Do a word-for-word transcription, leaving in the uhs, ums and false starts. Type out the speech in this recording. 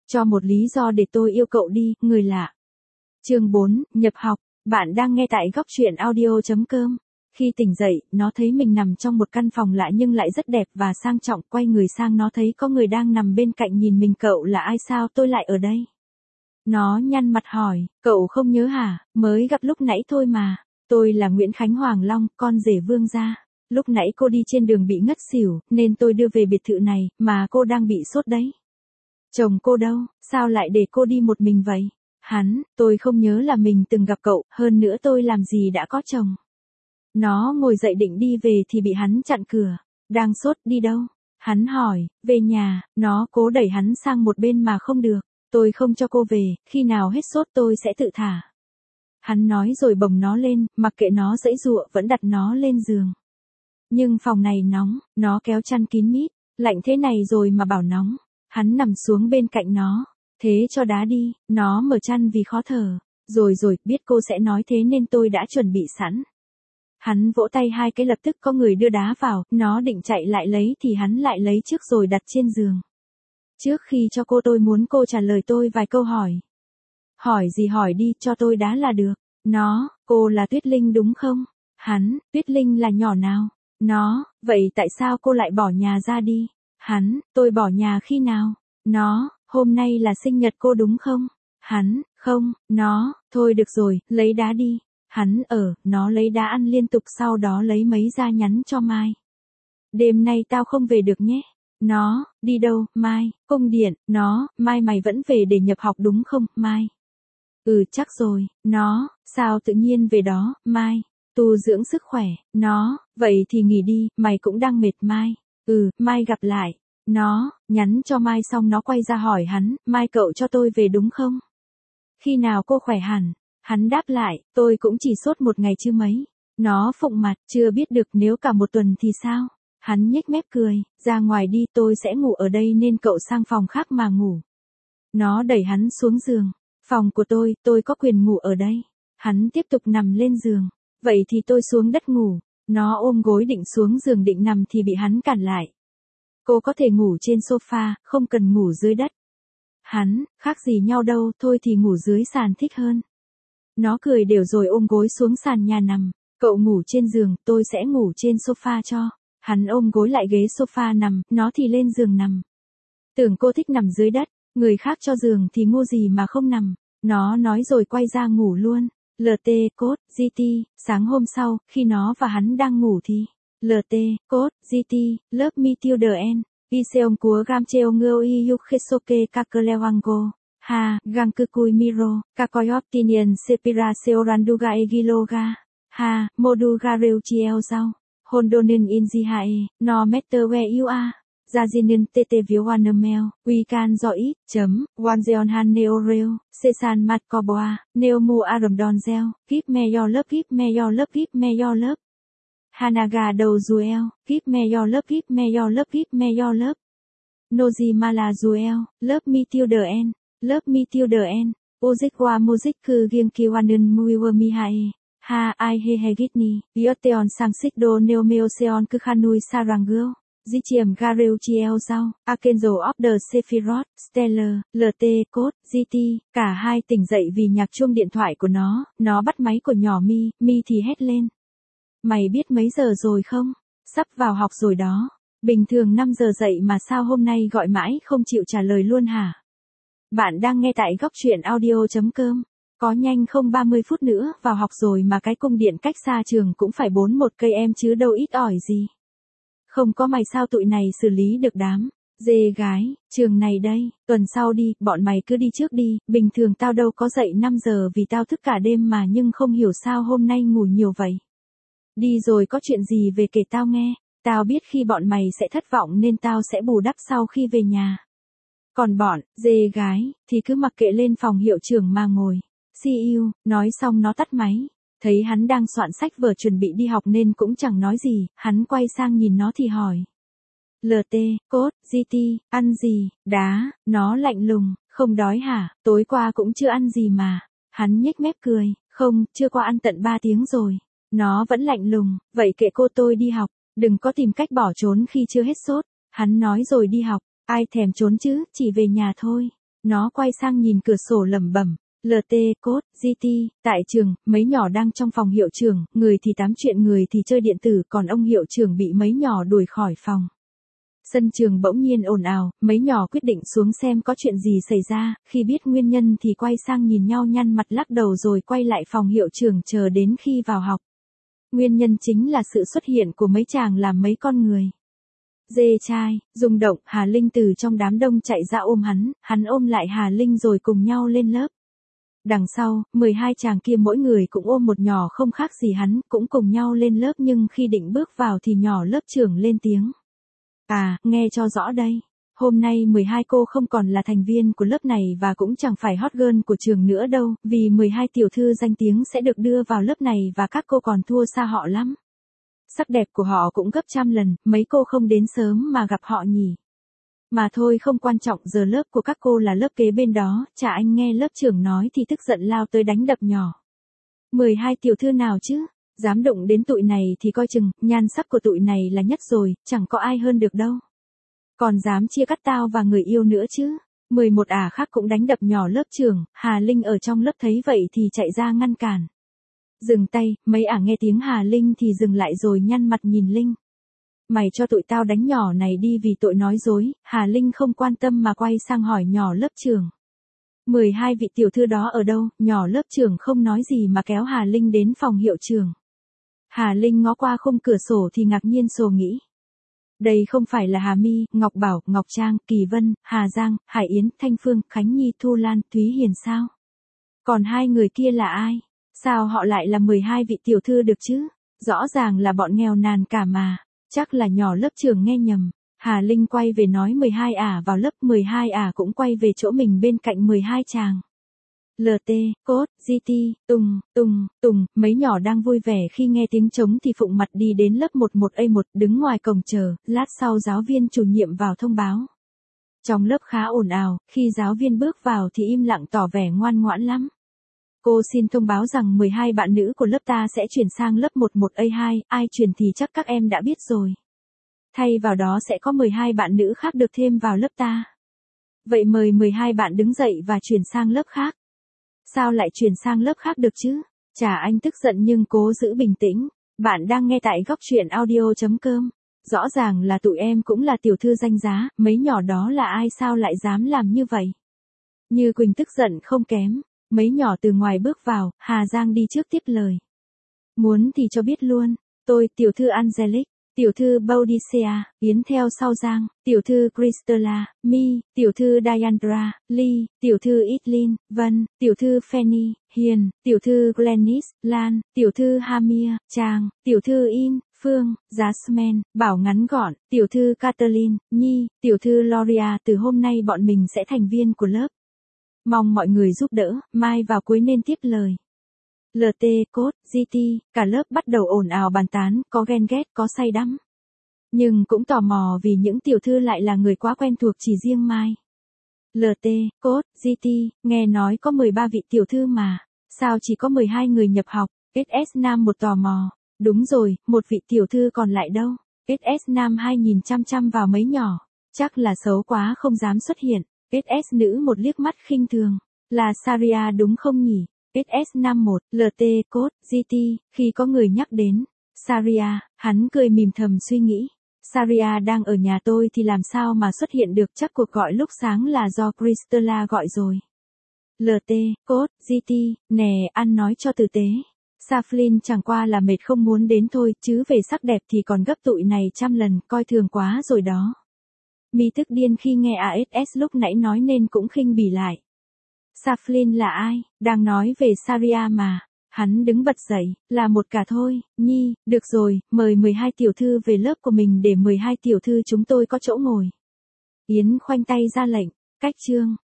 cho một lý do để tôi yêu cậu đi, người lạ. Chương bốn, nhập học. Bạn đang nghe tại góc truyện audio chấm com. Khi tỉnh dậy, nó thấy mình nằm trong một căn phòng lạ nhưng lại rất đẹp và sang trọng, quay người sang nó thấy có người đang nằm bên cạnh nhìn mình. Cậu là ai, sao tôi lại ở đây? Nó nhăn mặt hỏi, cậu không nhớ hả, mới gặp lúc nãy thôi mà. Tôi là Nguyễn Khánh Hoàng Long, con rể Vương gia. Lúc nãy cô đi trên đường bị ngất xỉu, nên tôi đưa về biệt thự này, mà cô đang bị sốt đấy. Chồng cô đâu, sao lại để cô đi một mình vậy? Hắn, tôi không nhớ là mình từng gặp cậu, hơn nữa tôi làm gì đã có chồng. Nó ngồi dậy định đi về thì bị hắn chặn cửa. Đang sốt, đi đâu? Hắn hỏi, về nhà. Nó cố đẩy hắn sang một bên mà không được. Tôi không cho cô về, khi nào hết sốt tôi sẽ tự thả. Hắn nói rồi bồng nó lên, mặc kệ nó giãy giụa vẫn đặt nó lên giường. Nhưng phòng này nóng, nó kéo chăn kín mít, lạnh thế này rồi mà bảo nóng. Hắn nằm xuống bên cạnh nó, thế cho đá đi, nó mở chăn vì khó thở. Rồi rồi, biết cô sẽ nói thế nên tôi đã chuẩn bị sẵn. Hắn vỗ tay hai cái lập tức có người đưa đá vào, nó định chạy lại lấy thì hắn lại lấy trước rồi đặt trên giường. Trước khi cho cô tôi muốn cô trả lời tôi vài câu hỏi. Hỏi gì hỏi đi, cho tôi đá là được. Nó, cô là Tuyết Linh đúng không? Hắn, Tuyết Linh là nhỏ nào? Nó, vậy tại sao cô lại bỏ nhà ra đi? Hắn, tôi bỏ nhà khi nào? Nó, hôm nay là sinh nhật cô đúng không? Hắn, không. Nó, thôi được rồi, lấy đá đi. Hắn ở, nó lấy đá ăn liên tục, sau đó lấy mấy ra nhắn cho Mai. Đêm nay tao không về được nhé. Nó, đi đâu, Mai? Cung điện. Nó, Mai mày vẫn về để nhập học đúng không, Mai? Ừ chắc rồi. Nó, sao tự nhiên về đó, Mai? Tu dưỡng sức khỏe. Nó, vậy thì nghỉ đi, mày cũng đang mệt, Mai. Ừ, Mai gặp lại. Nó, nhắn cho Mai xong nó quay ra hỏi hắn, Mai cậu cho tôi về đúng không? Khi nào cô khỏe hẳn? Hắn đáp lại, tôi cũng chỉ sốt một ngày chứ mấy. Nó phụng mặt, chưa biết được nếu cả một tuần thì sao? Hắn nhếch mép cười, ra ngoài đi, tôi sẽ ngủ ở đây nên cậu sang phòng khác mà ngủ. Nó đẩy hắn xuống giường, phòng của tôi, tôi có quyền ngủ ở đây. Hắn tiếp tục nằm lên giường, vậy thì tôi xuống đất ngủ. Nó ôm gối định xuống giường định nằm thì bị hắn cản lại. Cô có thể ngủ trên sofa, không cần ngủ dưới đất. Hắn, khác gì nhau đâu, thôi thì ngủ dưới sàn thích hơn. Nó cười đều rồi ôm gối xuống sàn nhà nằm. Cậu ngủ trên giường, tôi sẽ ngủ trên sofa cho. Hắn ôm gối lại ghế sofa nằm, nó thì lên giường nằm. Tưởng cô thích nằm dưới đất, người khác cho giường thì ngu gì mà không nằm. Nó nói rồi quay ra ngủ luôn. lờ tê, code, giê tê, sáng hôm sau, khi nó và hắn đang ngủ thì lờ tê, code, giê tê, lớp me till the end. Iseong của Gamcheo Ngơ Iyukhesoke Kakelewango. Ha, Gankukui Miro, Kakoyoptinian Sepira Seoranduga Egiloga. Ha, Moduga Reuchiel Giao. Hondonin Injihae, no matter where you are. Jajinin Tete Viwanamel, we can do it, chấm, Wanzeon Han Neoreo, Sesan Matkoboa, Neomu Aram Donzel, Give me your love, give me your love, give me your love. Hanaga Douzuel, give me your love, give me your love, give me your love. Noji Malazuel, love me till the end, love me till the end. Ojikwa Mojiku Ginkiwanen Muiwa Mihae. Ha, ai he he gitni, Yoteon sang xích đô neo meoseon kukhanui sarangyo, di chiềm gareu chiel giao, Archangel of the Sephiroth, Stellar, lờ tê, code, giê tê, cả hai tỉnh dậy vì nhạc chuông điện thoại của nó, nó bắt máy của nhỏ Mi, Mi thì hét lên. Mày biết mấy giờ rồi không? Sắp vào học rồi đó. Bình thường năm giờ dậy mà sao hôm nay gọi mãi không chịu trả lời luôn hả? Bạn đang nghe tại góc truyện audio chấm com. Có nhanh không ba mươi phút nữa vào học rồi mà cái cung điện cách xa trường cũng phải bốn một cây em chứ đâu ít ỏi gì. Không có mày sao tụi này xử lý được đám dê gái, trường này đây, tuần sau đi, bọn mày cứ đi trước đi, bình thường tao đâu có dậy năm giờ vì tao thức cả đêm mà nhưng không hiểu sao hôm nay ngủ nhiều vậy. Đi rồi có chuyện gì về kể tao nghe, tao biết khi bọn mày sẽ thất vọng nên tao sẽ bù đắp sau khi về nhà. Còn bọn dê gái thì cứ mặc kệ lên phòng hiệu trưởng mà ngồi. See you, nói xong nó tắt máy. Thấy hắn đang soạn sách vở chuẩn bị đi học nên cũng chẳng nói gì, hắn quay sang nhìn nó thì hỏi. lờ tê, code, giê tê, ăn gì, đá, nó lạnh lùng, không đói hả, tối qua cũng chưa ăn gì mà. Hắn nhếch mép cười, không, chưa qua ăn tận ba tiếng rồi. Nó vẫn lạnh lùng, vậy kệ cô tôi đi học, đừng có tìm cách bỏ trốn khi chưa hết sốt. Hắn nói rồi đi học, ai thèm trốn chứ, chỉ về nhà thôi. Nó quay sang nhìn cửa sổ lẩm bẩm, lờ tê, code, giê tê, tại trường, mấy nhỏ đang trong phòng hiệu trưởng, người thì tám chuyện người thì chơi điện tử, còn ông hiệu trưởng bị mấy nhỏ đuổi khỏi phòng. Sân trường bỗng nhiên ồn ào, mấy nhỏ quyết định xuống xem có chuyện gì xảy ra, khi biết nguyên nhân thì quay sang nhìn nhau nhăn mặt lắc đầu rồi quay lại phòng hiệu trưởng chờ đến khi vào học. Nguyên nhân chính là sự xuất hiện của mấy chàng làm mấy con người. Dê trai, rung động, Hà Linh từ trong đám đông chạy ra ôm hắn, hắn ôm lại Hà Linh rồi cùng nhau lên lớp. Đằng sau, mười hai chàng kia mỗi người cũng ôm một nhỏ không khác gì hắn, cũng cùng nhau lên lớp nhưng khi định bước vào thì nhỏ lớp trưởng lên tiếng. À, nghe cho rõ đây. Hôm nay mười hai cô không còn là thành viên của lớp này và cũng chẳng phải hot girl của trường nữa đâu, vì mười hai tiểu thư danh tiếng sẽ được đưa vào lớp này và các cô còn thua xa họ lắm. Sắc đẹp của họ cũng gấp trăm lần, mấy cô không đến sớm mà gặp họ nhỉ. Mà thôi không quan trọng, giờ lớp của các cô là lớp kế bên đó, chả anh nghe lớp trưởng nói thì tức giận lao tới đánh đập nhỏ. mười hai tiểu thư nào chứ? Dám đụng đến tụi này thì coi chừng, nhan sắc của tụi này là nhất rồi, chẳng có ai hơn được đâu. Còn dám chia cắt tao và người yêu nữa chứ. mười một ả khác cũng đánh đập nhỏ lớp trưởng, Hà Linh ở trong lớp thấy vậy thì chạy ra ngăn cản. Dừng tay, mấy ả nghe tiếng Hà Linh thì dừng lại rồi nhăn mặt nhìn Linh. Mày cho tụi tao đánh nhỏ này đi vì tội nói dối, Hà Linh không quan tâm mà quay sang hỏi nhỏ lớp trưởng. mười hai vị tiểu thư đó ở đâu? Nhỏ lớp trưởng không nói gì mà kéo Hà Linh đến phòng hiệu trưởng. Hà Linh ngó qua khung cửa sổ thì ngạc nhiên sồ nghĩ. Đây không phải là Hà My, Ngọc Bảo, Ngọc Trang, Kỳ Vân, Hà Giang, Hải Yến, Thanh Phương, Khánh Nhi, Thu Lan, Thúy Hiền sao? Còn hai người kia là ai? Sao họ lại là mười hai vị tiểu thư được chứ? Rõ ràng là bọn nghèo nàn cả mà. Chắc là nhỏ lớp trưởng nghe nhầm. Hà Linh quay về nói mười hai ả vào lớp, mười hai ả cũng quay về chỗ mình bên cạnh mười hai chàng. lờ tê, code, giê tê, Tùng, Tùng, Tùng, mấy nhỏ đang vui vẻ khi nghe tiếng trống thì phụng mặt đi đến lớp mười một A một, đứng ngoài cổng chờ, lát sau giáo viên chủ nhiệm vào thông báo. Trong lớp khá ồn ào, khi giáo viên bước vào thì im lặng tỏ vẻ ngoan ngoãn lắm. Cô xin thông báo rằng mười hai bạn nữ của lớp ta sẽ chuyển sang lớp mười một A hai, ai chuyển thì chắc các em đã biết rồi. Thay vào đó sẽ có mười hai bạn nữ khác được thêm vào lớp ta. Vậy mời mười hai bạn đứng dậy và chuyển sang lớp khác. Sao lại chuyển sang lớp khác được chứ? Chả anh tức giận nhưng cố giữ bình tĩnh. Bạn đang nghe tại góc truyện audio chấm com. Rõ ràng là tụi em cũng là tiểu thư danh giá, mấy nhỏ đó là ai sao lại dám làm như vậy? Như Quỳnh tức giận không kém. Mấy nhỏ từ ngoài bước vào, Hà Giang đi trước tiếp lời. Muốn thì cho biết luôn, tôi tiểu thư Angelic, tiểu thư Boudicea, Yến theo sau Giang, tiểu thư Cristela, My, tiểu thư Diandra, Ly, tiểu thư Itlin, Vân, tiểu thư Fanny, Hiền, tiểu thư Glennis, Lan, tiểu thư Hamia, Trang, tiểu thư In, Phương, Jasmine, Bảo ngắn gọn, tiểu thư Kathleen, Nhi, tiểu thư Loria. Từ hôm nay bọn mình sẽ thành viên của lớp. Mong mọi người giúp đỡ, mai vào cuối nên tiếp lời. lờ tê, code, giê tê, cả lớp bắt đầu ồn ào bàn tán, có ghen ghét, có say đắm. Nhưng cũng tò mò vì những tiểu thư lại là người quá quen thuộc chỉ riêng Mai. lờ tê, code, giê tê, nghe nói có mười ba vị tiểu thư mà, sao chỉ có mười hai người nhập học? ét ét Nam một tò mò. Đúng rồi, một vị tiểu thư còn lại đâu? ét ét Nam hai nhìn chăm chăm vào mấy nhỏ, chắc là xấu quá không dám xuất hiện. ét ét Nữ một liếc mắt khinh thường. Là Saria đúng không nhỉ? ét ét Nam một, lờ tê, code, giê tê, khi có người nhắc đến Saria, hắn cười mỉm thầm suy nghĩ. Saria đang ở nhà tôi thì làm sao mà xuất hiện được, chắc cuộc gọi lúc sáng là do Cristela gọi rồi. lờ tê, code, giê tê, nè, ăn nói cho tử tế. Saflin chẳng qua là mệt không muốn đến thôi, chứ về sắc đẹp thì còn gấp tụi này trăm lần, coi thường quá rồi đó. Mi tức điên khi nghe a ét ét lúc nãy nói nên cũng khinh bỉ lại. Saflin là ai? Đang nói về Saria mà. Hắn đứng bật dậy, là một cả thôi. Nhi, được rồi, mời mười hai tiểu thư về lớp của mình để mười hai tiểu thư chúng tôi có chỗ ngồi. Yến khoanh tay ra lệnh, cách chương.